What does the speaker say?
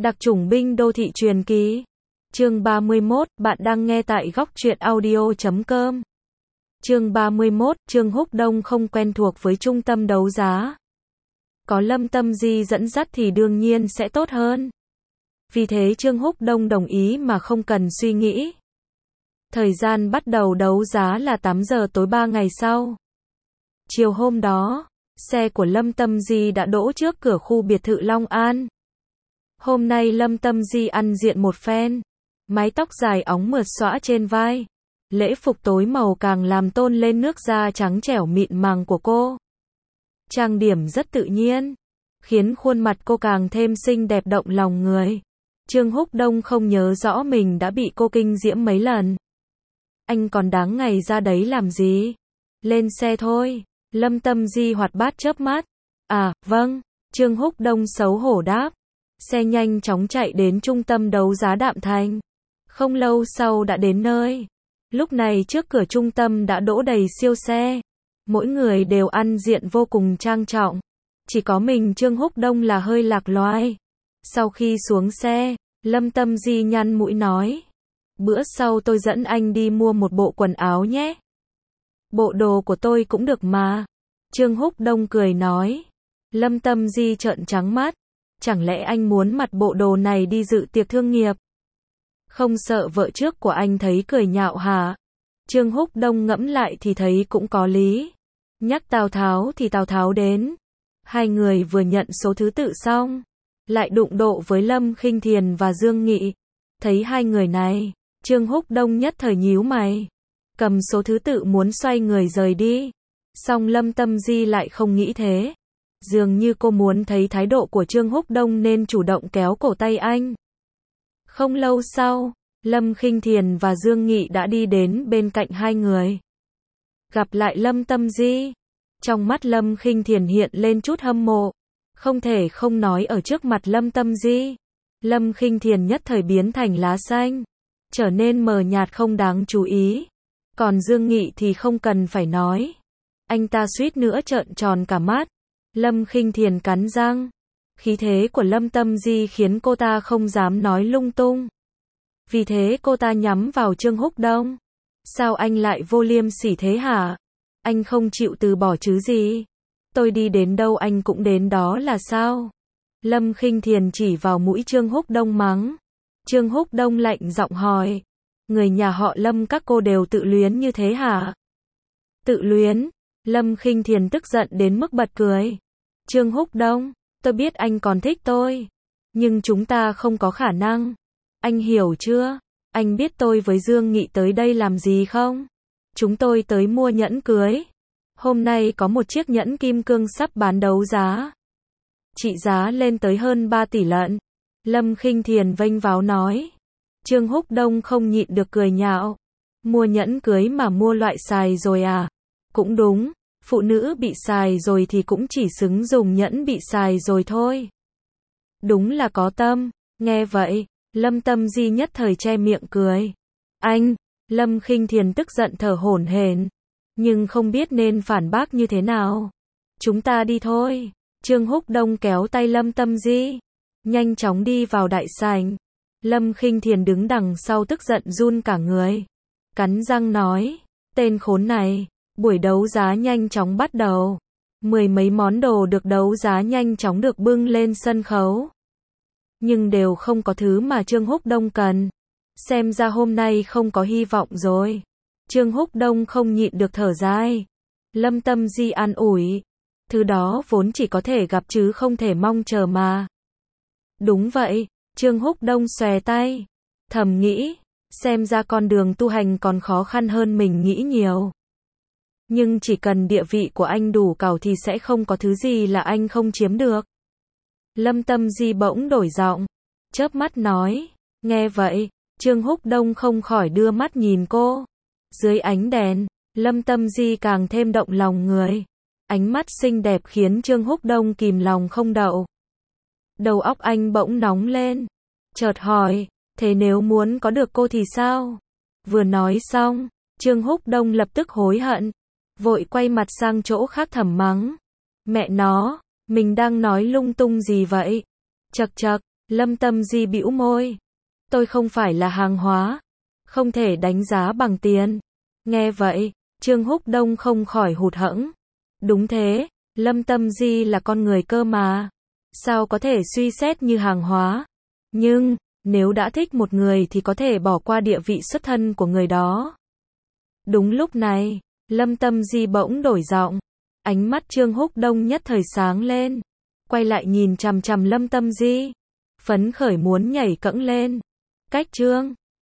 Đặc chủng binh đô thị truyền kỳ. Chương 31, bạn đang nghe tại góc truyện audio.com. Chương 31, Trương Húc Đông không quen thuộc với trung tâm đấu giá. Có Lâm Tâm Di dẫn dắt thì đương nhiên sẽ tốt hơn. Vì thế Trương Húc Đông đồng ý mà không cần suy nghĩ. Thời gian bắt đầu đấu giá là 8 giờ tối 3 ngày sau. Chiều hôm đó, xe của Lâm Tâm Di đã đỗ trước cửa khu biệt thự Long An. Hôm nay Lâm Tâm Di ăn diện một phen, mái tóc dài óng mượt xõa trên vai. Lễ phục tối màu càng làm tôn lên nước da trắng trẻo mịn màng của cô. Trang điểm rất tự nhiên, khiến khuôn mặt cô càng thêm xinh đẹp động lòng người. Trương Húc Đông không nhớ rõ mình đã bị cô kinh diễm mấy lần. Anh còn đáng ngày ra đấy làm gì? Lên xe thôi. Lâm Tâm Di hoạt bát chớp mắt. À, vâng. Trương Húc Đông xấu hổ đáp. Xe nhanh chóng chạy đến trung tâm đấu giá Đạm Thành. Không lâu sau đã đến nơi. Lúc này trước cửa trung tâm đã đỗ đầy siêu xe. Mỗi người đều ăn diện vô cùng trang trọng. Chỉ có mình Trương Húc Đông là hơi lạc loài. Sau khi xuống xe, Lâm Tâm Di nhăn mũi nói. Bữa sau tôi dẫn anh đi mua một bộ quần áo nhé. Bộ đồ của tôi cũng được mà. Trương Húc Đông cười nói. Lâm Tâm Di trợn trắng mắt. Chẳng lẽ anh muốn mặc bộ đồ này đi dự tiệc thương nghiệp? Không sợ vợ trước của anh thấy cười nhạo hả? Trương Húc Đông ngẫm lại thì thấy cũng có lý. Nhắc Tào Tháo thì Tào Tháo đến. Hai người vừa nhận số thứ tự xong, lại đụng độ với Lâm Khinh Thiền và Dương Nghị. Thấy hai người này, Trương Húc Đông nhất thời nhíu mày. Cầm số thứ tự muốn xoay người rời đi. Song Lâm Tâm Di lại không nghĩ thế. Dường như cô muốn thấy thái độ của Trương Húc Đông nên chủ động kéo cổ tay anh. Không lâu sau, Lâm Khinh Thiền và Dương Nghị đã đi đến bên cạnh hai người. Gặp lại Lâm Tâm Di. Trong mắt Lâm Khinh Thiền hiện lên chút hâm mộ. Không thể không nói ở trước mặt Lâm Tâm Di. Lâm Khinh Thiền nhất thời biến thành lá xanh. Trở nên mờ nhạt không đáng chú ý. Còn Dương Nghị thì không cần phải nói. Anh ta suýt nữa trợn tròn cả mắt. Lâm Khinh Thiền cắn răng. Khí thế của Lâm Tâm Di khiến cô ta không dám nói lung tung. Vì thế cô ta nhắm vào Trương Húc Đông. Sao anh lại vô liêm sỉ thế hả? Anh không chịu từ bỏ chứ gì? Tôi đi đến đâu anh cũng đến đó là sao? Lâm Khinh Thiền chỉ vào mũi Trương Húc Đông mắng. Trương Húc Đông lạnh giọng hỏi. Người nhà họ Lâm các cô đều tự luyến như thế hả? Tự luyến? Lâm Khinh Thiền tức giận đến mức bật cười. Trương Húc Đông, tôi biết anh còn thích tôi. Nhưng chúng ta không có khả năng. Anh hiểu chưa? Anh biết tôi với Dương Nghị tới đây làm gì không? Chúng tôi tới mua nhẫn cưới. Hôm nay có một chiếc nhẫn kim cương sắp bán đấu giá. Trị giá lên tới hơn 3 tỷ lận. Lâm Khinh Thiền vênh váo nói. Trương Húc Đông không nhịn được cười nhạo. Mua nhẫn cưới mà mua loại xài rồi à? Cũng đúng, phụ nữ bị xài rồi thì cũng chỉ xứng dùng nhẫn bị xài rồi thôi. Đúng là có tâm. Nghe vậy, Lâm Tâm Di nhất thời che miệng cười. Anh, Lâm Khinh Thiền tức giận thở hổn hển, nhưng không biết nên phản bác như thế nào. Chúng ta đi thôi. Trương Húc Đông kéo tay Lâm Tâm Di, nhanh chóng đi vào đại sảnh. Lâm Khinh Thiền đứng đằng sau tức giận run cả người. Cắn răng nói, tên khốn này. Buổi đấu giá nhanh chóng bắt đầu. Mười mấy món đồ được đấu giá nhanh chóng được bưng lên sân khấu. Nhưng đều không có thứ mà Trương Húc Đông cần. Xem ra hôm nay không có hy vọng rồi. Trương Húc Đông không nhịn được thở dài. Lâm Tâm Di an ủi. Thứ đó vốn chỉ có thể gặp chứ không thể mong chờ mà. Đúng vậy, Trương Húc Đông xòe tay. Thầm nghĩ, xem ra con đường tu hành còn khó khăn hơn mình nghĩ nhiều. Nhưng chỉ cần địa vị của anh đủ cao thì sẽ không có thứ gì là anh không chiếm được. Lâm Tâm Di bỗng đổi giọng, chớp mắt nói. Nghe vậy, Trương Húc Đông không khỏi đưa mắt nhìn cô. Dưới ánh đèn, Lâm Tâm Di càng thêm động lòng người. Ánh mắt xinh đẹp khiến Trương Húc Đông kìm lòng không đậu. Đầu óc anh bỗng nóng lên. Chợt hỏi, thế nếu muốn có được cô thì sao? Vừa nói xong, Trương Húc Đông lập tức hối hận. Vội quay mặt sang chỗ khác thầm mắng. Mẹ nó, mình đang nói lung tung gì vậy? Chậc chậc, Lâm Tâm Di bĩu môi. Tôi không phải là hàng hóa. Không thể đánh giá bằng tiền. Nghe vậy, Trương Húc Đông không khỏi hụt hẫng. Đúng thế, Lâm Tâm Di là con người cơ mà. Sao có thể suy xét như hàng hóa? Nhưng, nếu đã thích một người thì có thể bỏ qua địa vị xuất thân của người đó. Đúng lúc này, Lâm Tâm Di bỗng đổi giọng. Ánh mắt Trương Húc Đông nhất thời sáng lên. Quay lại nhìn chằm chằm Lâm Tâm Di. Phấn khởi muốn nhảy cẫng lên. Cách Trương